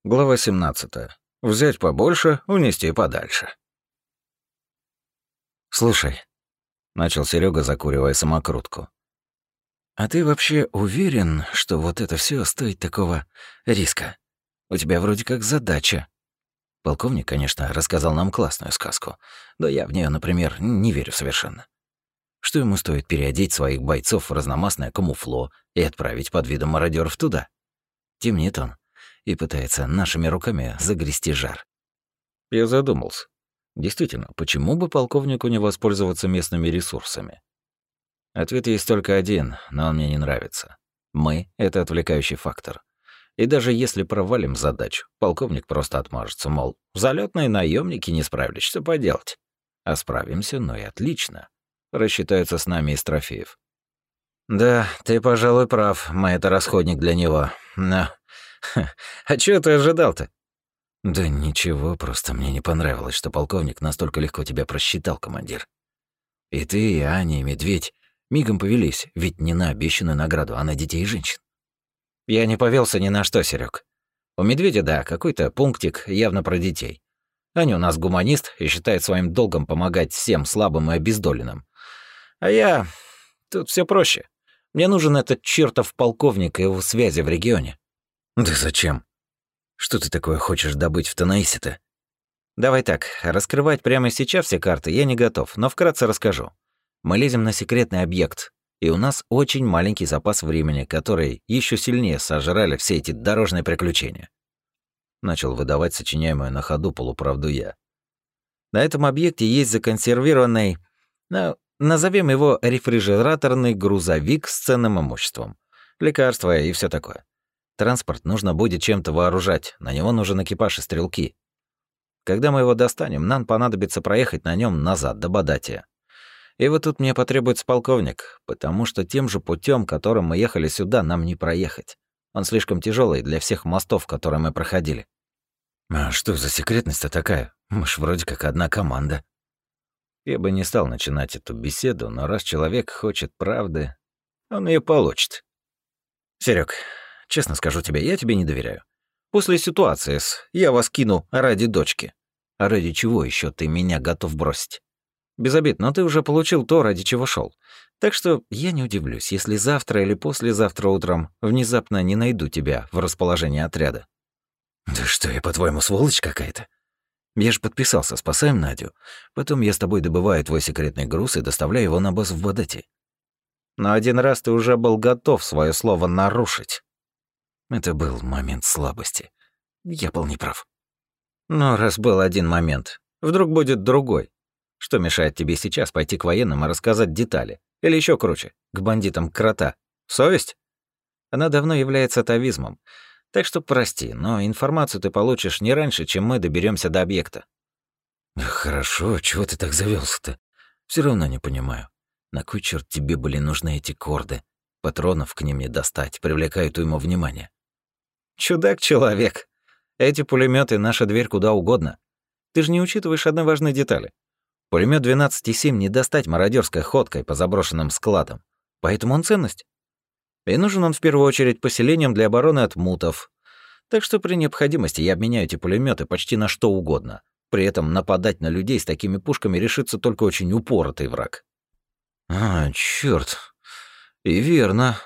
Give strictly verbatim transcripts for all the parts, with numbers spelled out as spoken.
Глава семнадцатая. Взять побольше, унести подальше. «Слушай», — начал Серега, закуривая самокрутку, «а ты вообще уверен, что вот это все стоит такого риска? У тебя вроде как задача». Полковник, конечно, рассказал нам классную сказку, но я в нее, например, не верю совершенно. Что ему стоит переодеть своих бойцов в разномастное камуфло и отправить под видом мародеров туда? Темнит он и пытается нашими руками загрести жар. Я задумался. Действительно, почему бы полковнику не воспользоваться местными ресурсами? Ответ есть только один, но он мне не нравится. Мы — это отвлекающий фактор. И даже если провалим задачу, полковник просто отмажется, мол, залетные наемники не справились, что поделать. А справимся, ну и отлично. Рассчитаются с нами из трофеев. Да, ты, пожалуй, прав, мы — это расходник для него. Но... А чего ты ожидал-то? Да ничего, просто мне не понравилось, что полковник настолько легко тебя просчитал, командир. И ты, и Аня, и Медведь мигом повелись, ведь не на обещанную награду, а на детей и женщин. Я не повелся ни на что, Серёг. У Медведя, да, какой-то пунктик явно про детей. Аня у нас гуманист и считает своим долгом помогать всем слабым и обездоленным. А я... Тут все проще. Мне нужен этот чертов полковник и его связи в регионе. Да зачем? Что ты такое хочешь добыть в Танаисе-то? Давай так, раскрывать прямо сейчас все карты я не готов, но вкратце расскажу. Мы лезем на секретный объект, и у нас очень маленький запас времени, который еще сильнее сожрали все эти дорожные приключения. Начал выдавать сочиняемую на ходу полуправду я. На этом объекте есть законсервированный, ну, назовем его рефрижераторный грузовик с ценным имуществом, лекарства и все такое. Транспорт нужно будет чем-то вооружать, на него нужен экипаж и стрелки. Когда мы его достанем, нам понадобится проехать на нем назад до Бадатия. И вот тут мне потребуется полковник, потому что тем же путем, которым мы ехали сюда, нам не проехать. Он слишком тяжелый для всех мостов, которые мы проходили. А что за секретность-то такая? Мы ж вроде как одна команда. Я бы не стал начинать эту беседу, но раз человек хочет правды, он ее получит. Серёг, честно скажу тебе, я тебе не доверяю. После ситуации с «я вас кину ради дочки». А ради чего еще ты меня готов бросить? Без обид, но ты уже получил то, ради чего шел. Так что я не удивлюсь, если завтра или послезавтра утром внезапно не найду тебя в расположении отряда. Да что я, по-твоему, сволочь какая-то? Я же подписался, спасаем Надю. Потом я с тобой добываю твой секретный груз и доставляю его на базу в Бадате. Но один раз ты уже был готов свое слово нарушить. Это был момент слабости. Я был неправ. Но раз был один момент, вдруг будет другой. Что мешает тебе сейчас пойти к военным и рассказать детали? Или еще круче, к бандитам Крота? Совесть? Она давно является атовизмом. Так что прости, но информацию ты получишь не раньше, чем мы доберемся до объекта. Хорошо, чего ты так завелся-то? Все равно не понимаю. На кой черт тебе были нужны эти корды? Патронов к ним не достать, привлекают ему внимание. Чудак-человек. Эти пулеметы наша дверь куда угодно. Ты же не учитываешь одной важной детали. Пулемет двенадцать и семь не достать мародерской ходкой по заброшенным складам. Поэтому он ценность. И нужен он в первую очередь поселениям для обороны от мутов. Так что при необходимости я обменяю эти пулеметы почти на что угодно. При этом нападать на людей с такими пушками решится только очень упоротый враг. А, чёрт. И верно.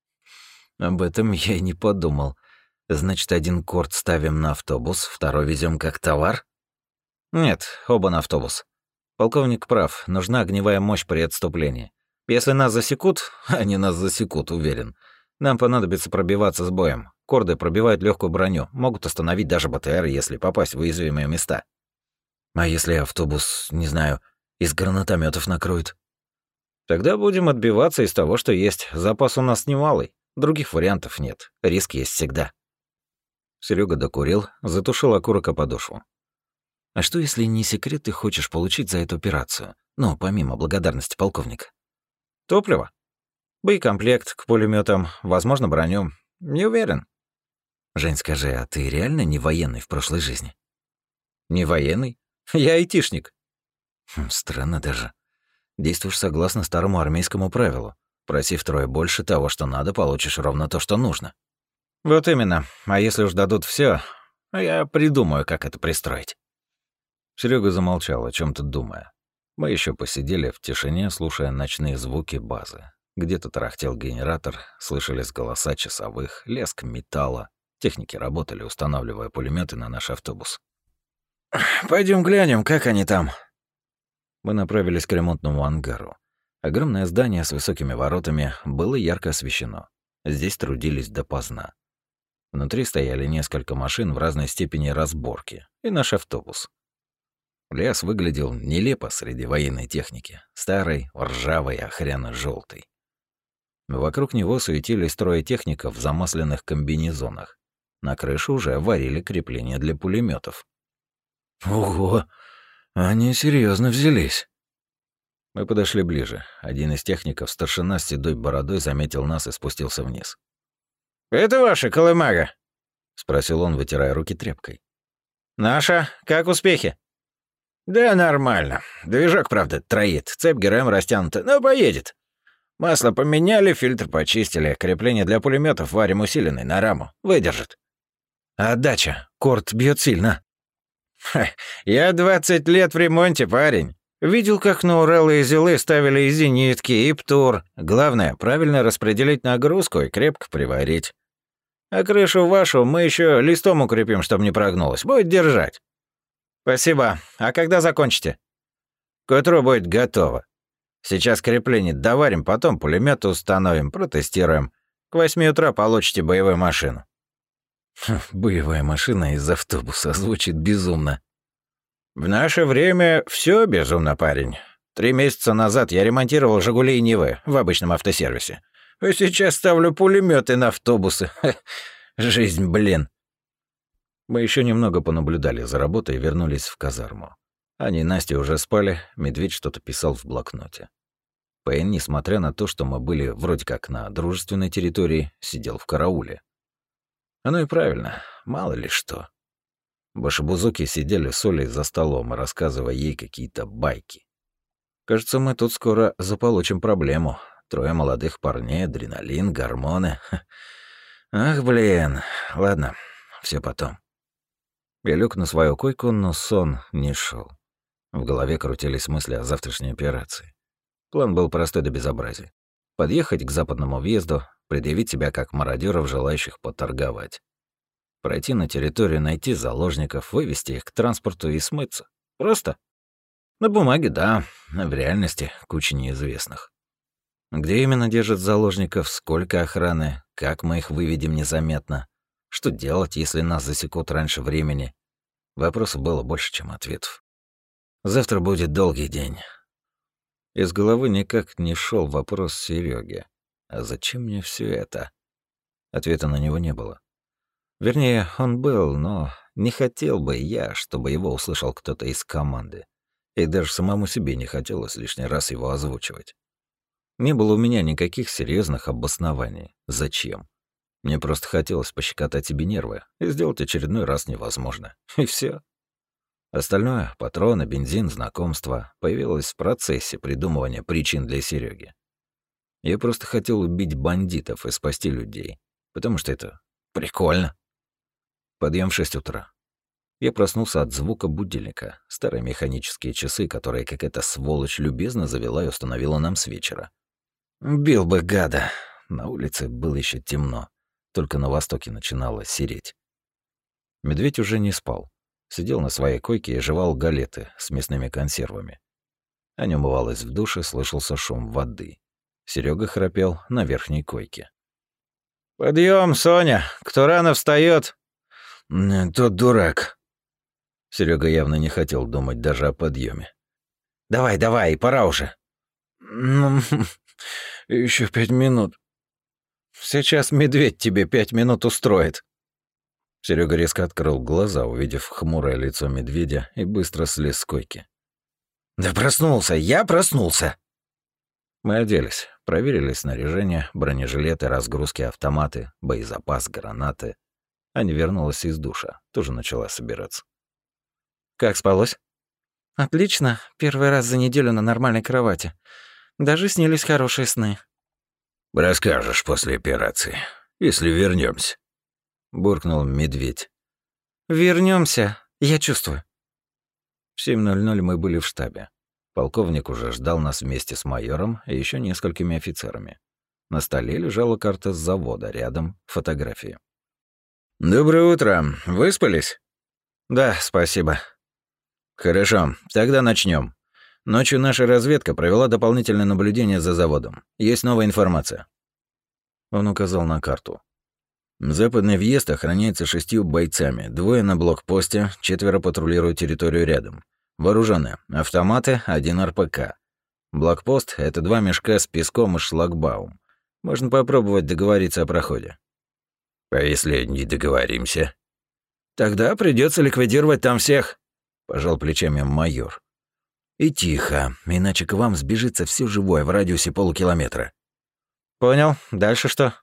Об этом я и не подумал. Значит, один корд ставим на автобус, второй везем как товар? Нет, оба на автобус. Полковник прав, нужна огневая мощь при отступлении. Если нас засекут, они нас засекут, уверен. Нам понадобится пробиваться с боем. Корды пробивают легкую броню, могут остановить даже БТР, если попасть в уязвимые места. А если автобус, не знаю, из гранатометов накроет? Тогда будем отбиваться из того, что есть. Запас у нас немалый. Других вариантов нет. Риск есть всегда. Серега докурил, затушил окурок о подошву. А что, если не секрет ты хочешь получить за эту операцию? Ну, помимо благодарности полковника. Топливо? Боекомплект к пулеметам, возможно, броню. Не уверен. Жень, скажи, а ты реально не военный в прошлой жизни? Не военный? Я айтишник. Хм, странно даже. Действуешь согласно старому армейскому правилу. Проси втрое больше того, что надо, получишь ровно то, что нужно. Вот именно. А если уж дадут все, А я придумаю, как это пристроить». Серега замолчал, о чем то думая. Мы еще посидели в тишине, слушая ночные звуки базы. Где-то тарахтел генератор, слышались голоса часовых, лязг металла. Техники работали, устанавливая пулеметы на наш автобус. Пойдем глянем, как они там». Мы направились к ремонтному ангару. Огромное здание с высокими воротами было ярко освещено. Здесь трудились допоздна. Внутри стояли несколько машин в разной степени разборки и наш автобус. Лес выглядел нелепо среди военной техники, старой, ржавой, охряно желтой. Вокруг него суетились трое техников в замасленных комбинезонах. На крыше уже варили крепления для пулеметов. «Ого! Они серьезно взялись!» Мы подошли ближе. Один из техников, старшина с седой бородой, заметил нас и спустился вниз. «Это ваша колымага?» — спросил он, вытирая руки тряпкой. «Наша? Как успехи?» «Да нормально. Движок, правда, троит. Цепь ГРМ растянута, но поедет. Масло поменяли, фильтр почистили. Крепление для пулеметов варим усиленный на раму. Выдержит». «А отдача? Корт бьет сильно». Ха, «Я двадцать лет в ремонте, парень. Видел, как на Уралы и Зилы ставили и зенитки, и ПТУР. Главное, правильно распределить нагрузку и крепко приварить. А крышу вашу мы еще листом укрепим, чтобы не прогнулась. Будет держать». «Спасибо. А когда закончите?» «К утру будет готово. Сейчас крепление доварим, потом пулеметы установим, протестируем. К восьми утра получите боевую машину». «Боевая машина из автобуса» звучит безумно. «В наше время все безумно, парень. Три месяца назад я ремонтировал «Жигули» и «Нивы» в обычном автосервисе. А сейчас ставлю пулеметы на автобусы. Ха, жизнь, блин». Мы еще немного понаблюдали за работой и вернулись в казарму. Аня и Настя уже спали, Медведь что-то писал в блокноте. Пейн, несмотря на то, что мы были вроде как на дружественной территории, сидел в карауле. Оно и правильно, мало ли что. Башибузуки сидели с Олей за столом, рассказывая ей какие-то байки. Кажется, мы тут скоро заполучим проблему. Трое молодых парней, адреналин, гормоны. Ах, блин. Ладно, все потом. Я лег на свою койку, но сон не шел. В голове крутились мысли о завтрашней операции. План был простой до безобразия. Подъехать к западному въезду, предъявить себя как мародеров, желающих поторговать. Пройти на территорию, найти заложников, вывести их к транспорту и смыться. Просто. На бумаге, да, а в реальности куча неизвестных. Где именно держат заложников, сколько охраны, как мы их выведем незаметно, что делать, если нас засекут раньше времени. Вопросов было больше, чем ответов. Завтра будет долгий день. Из головы никак не шел вопрос Серёге. А зачем мне все это? Ответа на него не было. Вернее, он был, но не хотел бы я, чтобы его услышал кто-то из команды. И даже самому себе не хотелось лишний раз его озвучивать. Не было у меня никаких серьезных обоснований. Зачем? Мне просто хотелось пощекотать себе нервы, и сделать очередной раз невозможно. И все. Остальное — патроны, бензин, знакомства — появилось в процессе придумывания причин для Серёги. Я просто хотел убить бандитов и спасти людей, потому что это прикольно. Подъем в шесть утра. Я проснулся от звука будильника, старые механические часы, которые какая-то сволочь любезно завела и установила нам с вечера. Бил бы гада. На улице было еще темно, только на востоке начинало сереть. Медведь уже не спал. Сидел на своей койке и жевал галеты с мясными консервами. Аня умывалась в душе, слышался шум воды. Серега храпел на верхней койке. «Подъем, Соня! Кто рано встает? «Тот дурак». Серега явно не хотел думать даже о подъеме. «Давай, давай, пора уже». «Ну, еще пять минут». «Сейчас медведь тебе пять минут устроит». Серега резко открыл глаза, увидев хмурое лицо медведя, и быстро слез с койки. «Да проснулся, я проснулся!» Мы оделись, проверили снаряжение, бронежилеты, разгрузки, автоматы, боезапас, гранаты. Аня вернулась из душа, тоже начала собираться. «Как спалось?» «Отлично. Первый раз за неделю на нормальной кровати. Даже снились хорошие сны». «Расскажешь после операции, если вернемся, буркнул медведь. Вернемся, я чувствую. В семь ноль ноль мы были в штабе. Полковник уже ждал нас вместе с майором и еще несколькими офицерами. На столе лежала карта с завода, рядом фотографии. «Доброе утро. Выспались?» Да, спасибо. «Хорошо, тогда начнем. Ночью наша разведка провела дополнительное наблюдение за заводом. Есть новая информация». Он указал на карту. Западный въезд охраняется шестью бойцами. Двое на блокпосте, четверо патрулируют территорию рядом. Вооружены. Автоматы, один эр пэ ка. Блокпост — это два мешка с песком и шлагбаум. Можно попробовать договориться о проходе. А если не договоримся? Тогда придется ликвидировать там всех, пожал плечами майор. И тихо, иначе к вам сбежится все живое в радиусе полукилометра. Понял. Дальше что?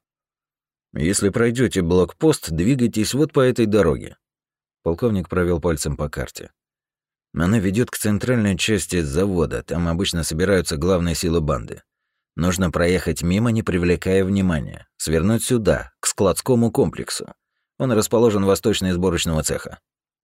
Если пройдете блокпост, двигайтесь вот по этой дороге. Полковник провел пальцем по карте. Она ведет к центральной части завода, там обычно собираются главные силы банды. Нужно проехать мимо, не привлекая внимания, свернуть сюда, к складскому комплексу. Он расположен восточнее сборочного цеха.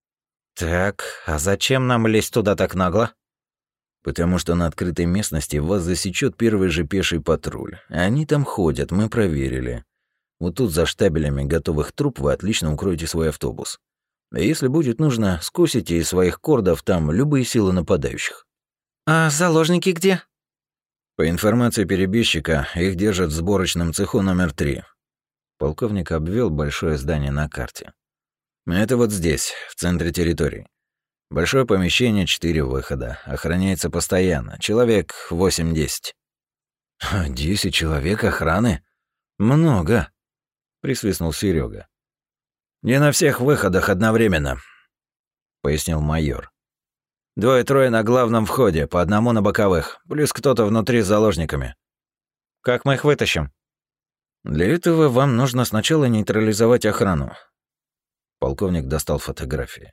Так, а зачем нам лезть туда так нагло? Потому что на открытой местности вас засечет первый же пеший патруль. Они там ходят, мы проверили. Вот тут за штабелями готовых труб вы отлично укроете свой автобус. А если будет нужно, скусите из своих кордов там любые силы нападающих. А заложники где? По информации перебежчика, их держат в сборочном цеху номер три. Полковник обвел большое здание на карте. Это вот здесь, в центре территории. Большое помещение, четыре выхода. Охраняется постоянно. Человек восемь-десять. «Десять человек охраны? Много!» — присвистнул Серега. «Не на всех выходах одновременно», — пояснил майор. «Двое-трое на главном входе, по одному на боковых, плюс кто-то внутри с заложниками». «Как мы их вытащим?» «Для этого вам нужно сначала нейтрализовать охрану». Полковник достал фотографии.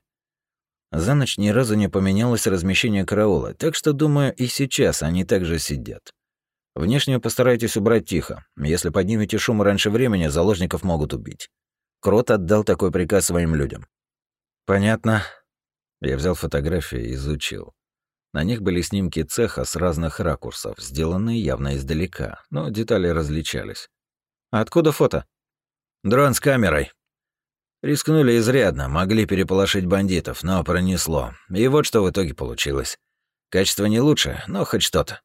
За ночь ни разу не поменялось размещение караула, так что, думаю, и сейчас они также сидят. Внешне постарайтесь убрать тихо. Если поднимете шум раньше времени, заложников могут убить. Крот отдал такой приказ своим людям. Понятно. Я взял фотографии и изучил. На них были снимки цеха с разных ракурсов, сделанные явно издалека, но детали различались. Откуда фото? Дрон с камерой. Рискнули изрядно, могли переполошить бандитов, но пронесло. И вот что в итоге получилось. Качество не лучше, но хоть что-то.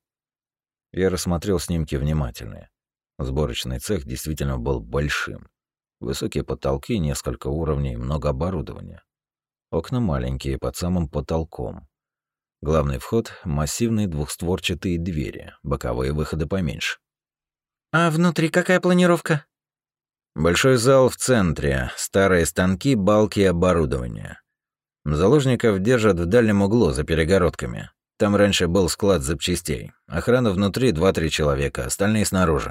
Я рассмотрел снимки внимательнее. Сборочный цех действительно был большим. Высокие потолки, несколько уровней, много оборудования. Окна маленькие, под самым потолком. Главный вход — массивные двухстворчатые двери, боковые выходы поменьше. А внутри какая планировка? Большой зал в центре, старые станки, балки и оборудование. Заложников держат в дальнем углу за перегородками. Там раньше был склад запчастей. Охрана внутри два-три человека, остальные снаружи.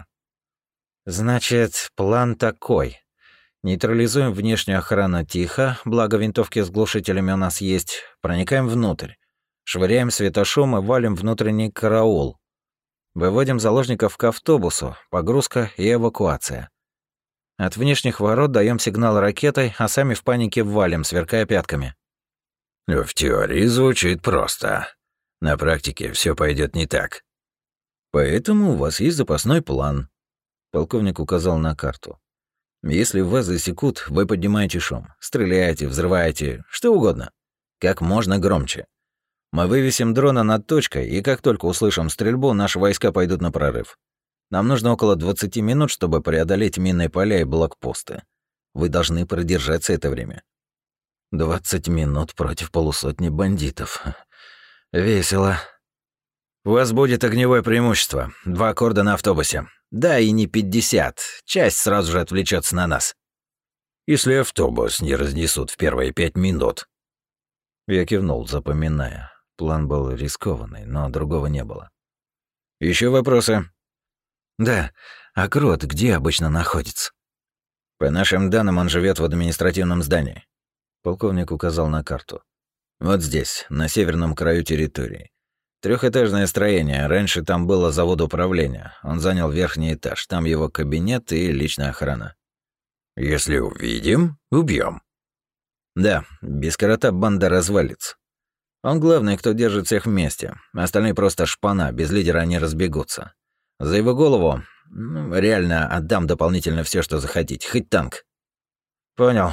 Значит, план такой. Нейтрализуем внешнюю охрану тихо, благо винтовки с глушителями у нас есть. Проникаем внутрь. Швыряем светошум и валим внутренний караул. Выводим заложников к автобусу, погрузка и эвакуация. От внешних ворот даем сигнал ракетой, а сами в панике валим, сверкая пятками. В теории звучит просто. На практике все пойдет не так. Поэтому у вас есть запасной план. Полковник указал на карту. Если вас засекут, вы поднимаете шум, стреляете, взрываете, что угодно. Как можно громче. Мы вывесим дрона над точкой, и как только услышим стрельбу, наши войска пойдут на прорыв. Нам нужно около двадцати минут, чтобы преодолеть минные поля и блокпосты. Вы должны продержаться это время. Двадцать минут против полусотни бандитов. Весело. У вас будет огневое преимущество. Два аккорда на автобусе. Да, и не пятьдесят. Часть сразу же отвлечется на нас. Если автобус не разнесут в первые пять минут. Я кивнул, запоминая. План был рискованный, но другого не было. Еще вопросы? Да. А Крот где обычно находится? По нашим данным, он живет в административном здании. Полковник указал на карту. Вот здесь, на северном краю территории. Трехэтажное строение. Раньше там было завод управления. Он занял верхний этаж. Там его кабинет и личная охрана. Если увидим, убьем. Да, без крота банда развалится. Он главный, кто держит всех вместе. Остальные просто шпана, без лидера они разбегутся. За его голову, ну, реально отдам дополнительно все, что захотите, хоть танк. Понял.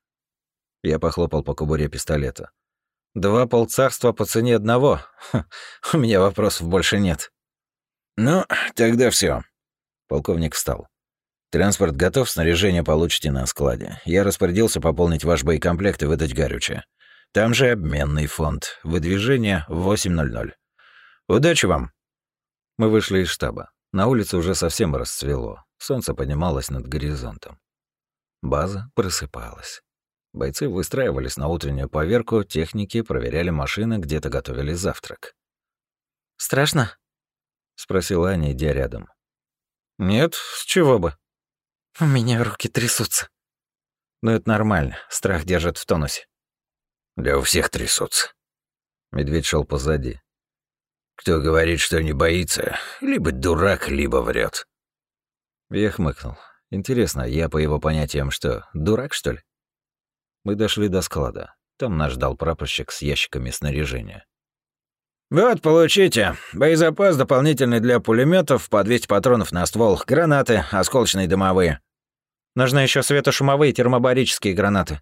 Я похлопал по кобуре пистолета. Два полцарства по цене одного. Ха, у меня вопросов больше нет. Ну, тогда все. Полковник встал. Транспорт готов, снаряжение получите на складе. Я распорядился пополнить ваш боекомплект и выдать горючее. Там же обменный фонд. Выдвижение в восемь ноль ноль. Удачи вам. Мы вышли из штаба. На улице уже совсем расцвело. Солнце поднималось над горизонтом. База просыпалась. Бойцы выстраивались на утреннюю поверку, техники проверяли машины, где-то готовили завтрак. «Страшно?» — спросила Аня, идя рядом. «Нет, с чего бы?» «У меня руки трясутся». «Ну это нормально, страх держит в тонусе». «Да у всех трясутся». Медведь шел позади. «Кто говорит, что не боится, либо дурак, либо врет. Я хмыкнул. Интересно, я по его понятиям что, дурак, что ли? Мы дошли до склада. Там нас ждал прапорщик с ящиками снаряжения. «Вот, получите. Боезапас дополнительный для пулеметов, по двести патронов на ствол, гранаты, осколочные дымовые». «Нужны еще светошумовые термобарические гранаты».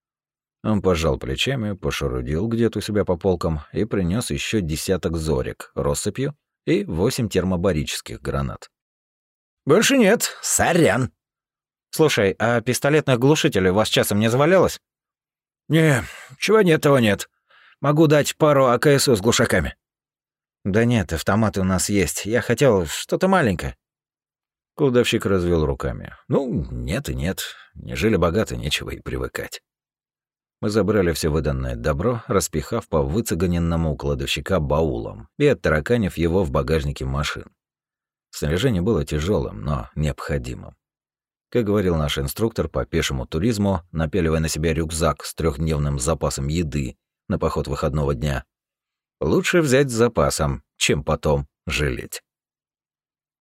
Он пожал плечами, пошурудил где-то у себя по полкам и принес еще десяток зорек россыпью и восемь термобарических гранат. «Больше нет. Сорян». «Слушай, а пистолетных глушителей у вас часом не завалялось?» «Не, чего нет, того нет. Могу дать пару АКСУ с глушаками». «Да нет, автоматы у нас есть. Я хотел что-то маленькое». Кладовщик развел руками. «Ну, нет и нет. Не жили богато, нечего и привыкать». Мы забрали все выданное добро, распихав по выцеганенному у кладовщика баулам и оттараканив его в багажнике машин. Снаряжение было тяжелым, но необходимым. Как говорил наш инструктор по пешему туризму, напяливая на себя рюкзак с трехдневным запасом еды на поход выходного дня, лучше взять с запасом, чем потом жалеть.